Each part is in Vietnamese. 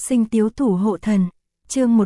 Sinh tiếu thủ hộ thần, chương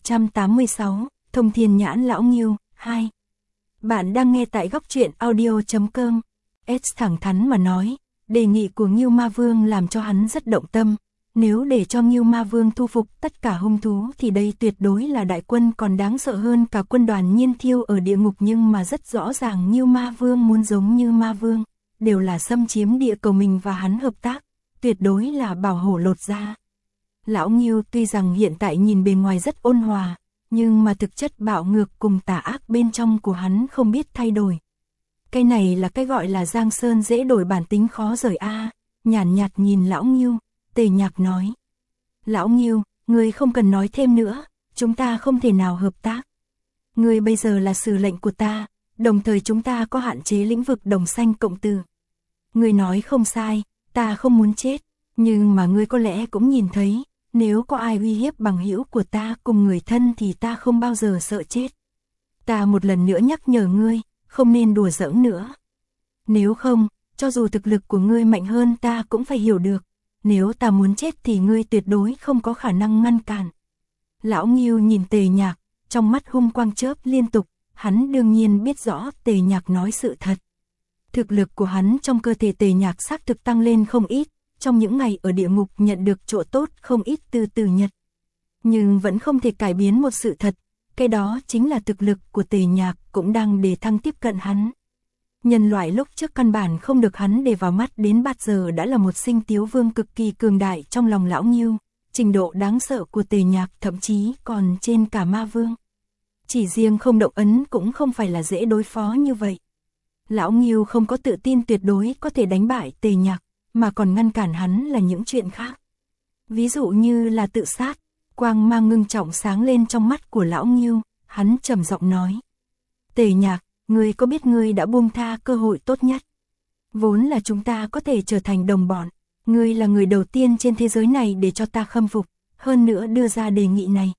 1186, Thông Thiên Nhãn Lão Ngưu, 2. Bạn đang nghe tại góc truyện audio.com. S thẳng thắn mà nói, đề nghị của Ngưu Ma Vương làm cho hắn rất động tâm. Nếu để cho Ngưu Ma Vương thu phục tất cả hung thú thì đây tuyệt đối là đại quân còn đáng sợ hơn cả quân đoàn Nhiên Thiêu ở địa ngục, nhưng mà rất rõ ràng Ngưu Ma Vương muốn giống như Ma Vương, đều là xâm chiếm địa cầu mình và hắn hợp tác, tuyệt đối là bảo hổ lột da. Lão Ngưu tuy rằng hiện tại nhìn bề ngoài rất ôn hòa, nhưng mà thực chất bạo ngược cùng tà ác bên trong của hắn không biết thay đổi. Cái này là cái gọi là giang sơn dễ đổi bản tính khó rời a. Nhàn nhạt nhìn Lão Ngưu, Tề Nhạc nói: Lão Ngưu, ngươi không cần nói thêm nữa, chúng ta không thể nào hợp tác. Ngươi bây giờ là sử lệnh của ta, đồng thời chúng ta có hạn chế lĩnh vực đồng xanh cộng tử. Ngươi nói không sai, ta không muốn chết, nhưng mà ngươi có lẽ cũng nhìn thấy, nếu có ai uy hiếp bằng hữu của ta cùng người thân thì ta không bao giờ sợ chết. Ta một lần nữa nhắc nhở ngươi, không nên đùa giỡn nữa. Nếu không, cho dù thực lực của ngươi mạnh hơn ta cũng phải hiểu được, nếu ta muốn chết thì ngươi tuyệt đối không có khả năng ngăn cản. Lão Ngưu nhìn Tề Nhạc, trong mắt hung quang chớp liên tục, hắn đương nhiên biết rõ Tề Nhạc nói sự thật. Thực lực của hắn trong cơ thể Tề Nhạc xác thực tăng lên không ít, trong những ngày ở địa ngục nhận được chỗ tốt không ít từ Từ Nhật. Nhưng vẫn không thể cải biến một sự thật, cái đó chính là thực lực của Tề Nhạc cũng đang đề thăng tiếp cận hắn. Nhân loại lúc trước căn bản không được hắn để vào mắt, đến bạt giờ đã là một sinh tiếu vương cực kỳ cường đại trong lòng Lão Ngưu, trình độ đáng sợ của Tề Nhạc thậm chí còn trên cả Ma Vương. Chỉ riêng không động ấn cũng không phải là dễ đối phó như vậy. Lão Ngưu không có tự tin tuyệt đối có thể đánh bại Tề Nhạc, mà còn ngăn cản hắn là những chuyện khác. Ví dụ như là tự sát. Quang mang ngưng trọng sáng lên trong mắt của Lão Ngưu, hắn trầm giọng nói: Tề Nhạc, ngươi có biết ngươi đã buông tha cơ hội tốt nhất? Vốn là chúng ta có thể trở thành đồng bọn, ngươi là người đầu tiên trên thế giới này để cho ta khâm phục, hơn nữa đưa ra đề nghị này.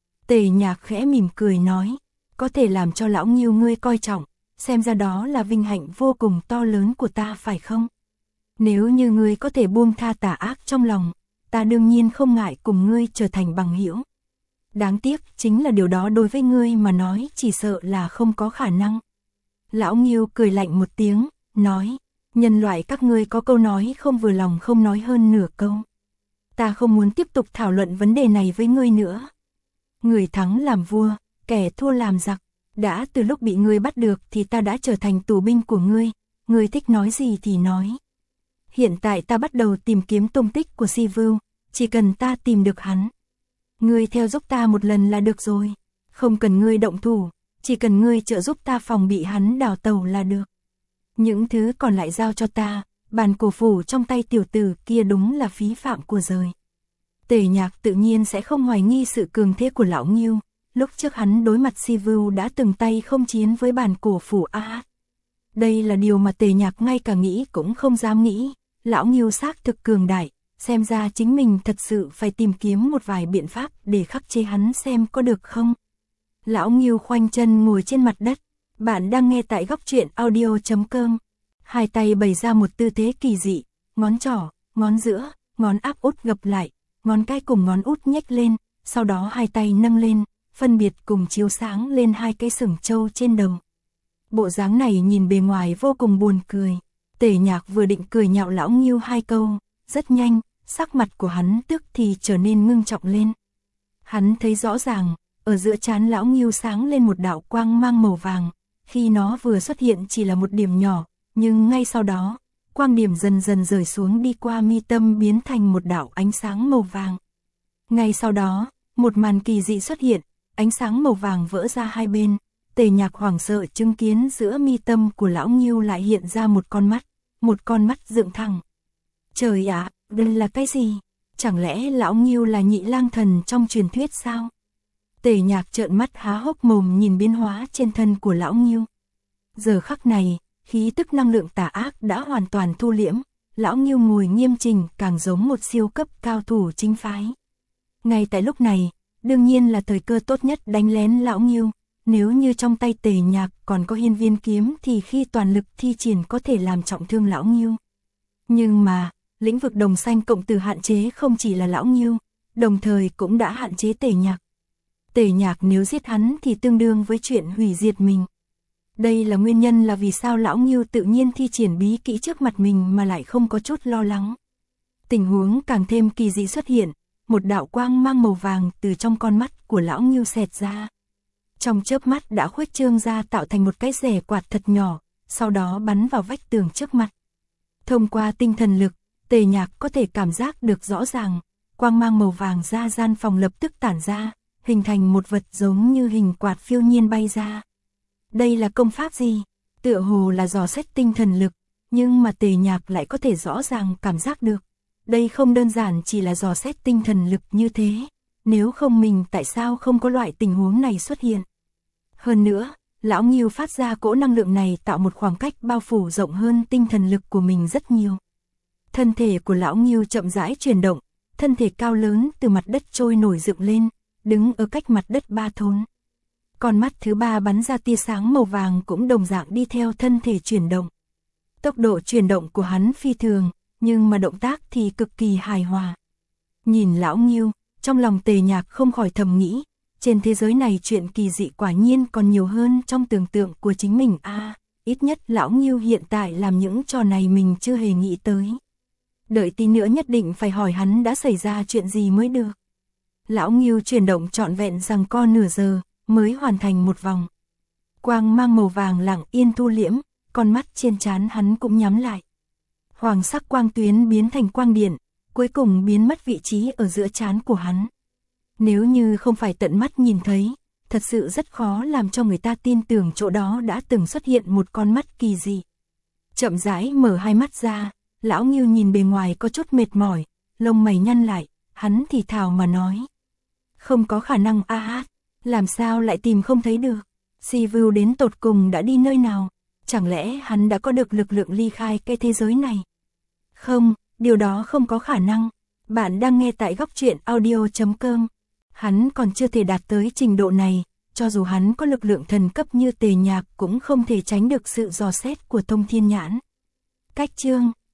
Tề Nhạc khẽ mỉm cười nói: có thể làm cho Lão Ngưu ngươi coi trọng, xem ra đó là vinh hạnh vô cùng to lớn của ta phải không? Nếu như ngươi có thể buông tha tà ác trong lòng, ta đương nhiên không ngại cùng ngươi trở thành bằng hữu. Đáng tiếc chính là điều đó đối với ngươi mà nói chỉ sợ là không có khả năng. Lão Ngưu cười lạnh một tiếng, nói: nhân loại các ngươi có câu nói không vừa lòng không nói hơn nửa câu. Ta không muốn tiếp tục thảo luận vấn đề này với ngươi nữa. Người thắng làm vua, kẻ thua làm giặc. Đã từ lúc bị ngươi bắt được thì ta đã trở thành tù binh của ngươi. Ngươi thích nói gì thì nói. Hiện tại ta bắt đầu tìm kiếm tung tích của Si Vưu, chỉ cần ta tìm được hắn. Ngươi theo giúp ta một lần là được rồi, không cần ngươi động thủ, chỉ cần ngươi trợ giúp ta phòng bị hắn đào tẩu là được. Những thứ còn lại giao cho ta, bàn cổ phủ trong tay tiểu tử kia đúng là phí phạm của rời. Tề Nhạc tự nhiên sẽ không hoài nghi sự cường thế của Lão Ngưu, lúc trước hắn đối mặt Si Vưu đã từng tay không chiến với bàn cổ phủ a. Đây là điều mà Tề Nhạc ngay cả nghĩ cũng không dám nghĩ. Lão Ngưu xác thực cường đại, xem ra chính mình thật sự phải tìm kiếm một vài biện pháp để khắc chế hắn xem có được không. Lão Ngưu khoanh chân ngồi trên mặt đất, bạn đang nghe tại góc truyện audio.com. Hai tay bày ra một tư thế kỳ dị, ngón trỏ, ngón giữa, ngón áp út gập lại, ngón cái cùng ngón út nhếch lên, sau đó hai tay nâng lên, phân biệt cùng chiếu sáng lên hai cái sừng trâu trên đầu. Bộ dáng này nhìn bề ngoài vô cùng buồn cười. Tề Nhạc vừa định cười nhạo Lão Ngưu hai câu, rất nhanh, sắc mặt của hắn tức thì trở nên ngưng trọng lên. Hắn thấy rõ ràng, ở giữa trán Lão Ngưu sáng lên một đạo quang mang màu vàng, khi nó vừa xuất hiện chỉ là một điểm nhỏ, nhưng ngay sau đó, quang điểm dần dần rời xuống đi qua mi tâm biến thành một đạo ánh sáng màu vàng. Ngay sau đó, một màn kỳ dị xuất hiện, ánh sáng màu vàng vỡ ra hai bên. Tề Nhạc hoảng sợ chứng kiến giữa mi tâm của Lão Ngưu lại hiện ra một con mắt dựng thẳng. Trời ạ, đây là cái gì? Chẳng lẽ Lão Ngưu là nhị lang thần trong truyền thuyết sao? Tề Nhạc trợn mắt há hốc mồm nhìn biến hóa trên thân của Lão Ngưu. Giờ khắc này, khí tức năng lượng tà ác đã hoàn toàn thu liễm, Lão Ngưu ngồi nghiêm chỉnh càng giống một siêu cấp cao thủ chính phái. Ngay tại lúc này, đương nhiên là thời cơ tốt nhất đánh lén Lão Ngưu. Nếu như trong tay Tề Nhạc còn có hiên viên kiếm thì khi toàn lực thi triển có thể làm trọng thương Lão Ngưu. Nhưng mà, lĩnh vực đồng xanh cộng tử hạn chế không chỉ là Lão Ngưu, đồng thời cũng đã hạn chế Tề Nhạc. Tề Nhạc nếu giết hắn thì tương đương với chuyện hủy diệt mình. Đây là nguyên nhân là vì sao Lão Ngưu tự nhiên thi triển bí kỹ trước mặt mình mà lại không có chút lo lắng. Tình huống càng thêm kỳ dị xuất hiện, một đạo quang mang màu vàng từ trong con mắt của Lão Ngưu xẹt ra. Trong chớp mắt đã khuếch trương ra tạo thành một cái rẻ quạt thật nhỏ, sau đó bắn vào vách tường trước mặt. Thông qua tinh thần lực, Tề Nhạc có thể cảm giác được rõ ràng, quang mang màu vàng ra gian phòng lập tức tản ra, hình thành một vật giống như hình quạt phiêu nhiên bay ra. Đây là công pháp gì? Tựa hồ là dò xét tinh thần lực, nhưng mà Tề Nhạc lại có thể rõ ràng cảm giác được. Đây không đơn giản chỉ là dò xét tinh thần lực như thế, nếu không mình tại sao không có loại tình huống này xuất hiện. Hơn nữa, Lão Ngưu phát ra cỗ năng lượng này tạo một khoảng cách bao phủ rộng hơn tinh thần lực của mình rất nhiều. Thân thể của Lão Ngưu chậm rãi chuyển động, thân thể cao lớn từ mặt đất trôi nổi dựng lên, đứng ở cách mặt đất 3 thốn. Con mắt thứ 3 bắn ra tia sáng màu vàng cũng đồng dạng đi theo thân thể chuyển động. Tốc độ chuyển động của hắn phi thường, nhưng mà động tác thì cực kỳ hài hòa. Nhìn Lão Ngưu, trong lòng Tề Nhạc không khỏi thầm nghĩ, trên thế giới này chuyện kỳ dị quả nhiên còn nhiều hơn trong tưởng tượng của chính mình ít nhất Lão Ngưu hiện tại làm những trò này mình chưa hề nghĩ tới. Đợi tí nữa nhất định phải hỏi hắn đã xảy ra chuyện gì mới được. Lão Ngưu chuyển động trọn vẹn giằng co nửa giờ, mới hoàn thành một vòng. Quang mang màu vàng lặng yên thu liễm, con mắt trên trán hắn cũng nhắm lại. Hoàng sắc quang tuyến biến thành quang điện, cuối cùng biến mất vị trí ở giữa trán của hắn. Nếu như không phải tận mắt nhìn thấy, thật sự rất khó làm cho người ta tin tưởng chỗ đó đã từng xuất hiện một con mắt kỳ dị. Chậm rãi mở hai mắt ra, Lão Ngưu nhìn bề ngoài có chút mệt mỏi, lông mày nhăn lại, hắn thì thào mà nói. Không có khả năng làm sao lại tìm không thấy được. Sivu đến tột cùng đã đi nơi nào? Chẳng lẽ hắn đã có được lực lượng ly khai cái thế giới này? Không, điều đó không có khả năng. Bạn đang nghe tại góc truyện audio.com. Hắn còn chưa thể đạt tới trình độ này, cho dù hắn có lực lượng thần cấp như Tề Nhạc cũng không thể tránh được sự dò xét của Thông Thiên Nhãn. Cách chương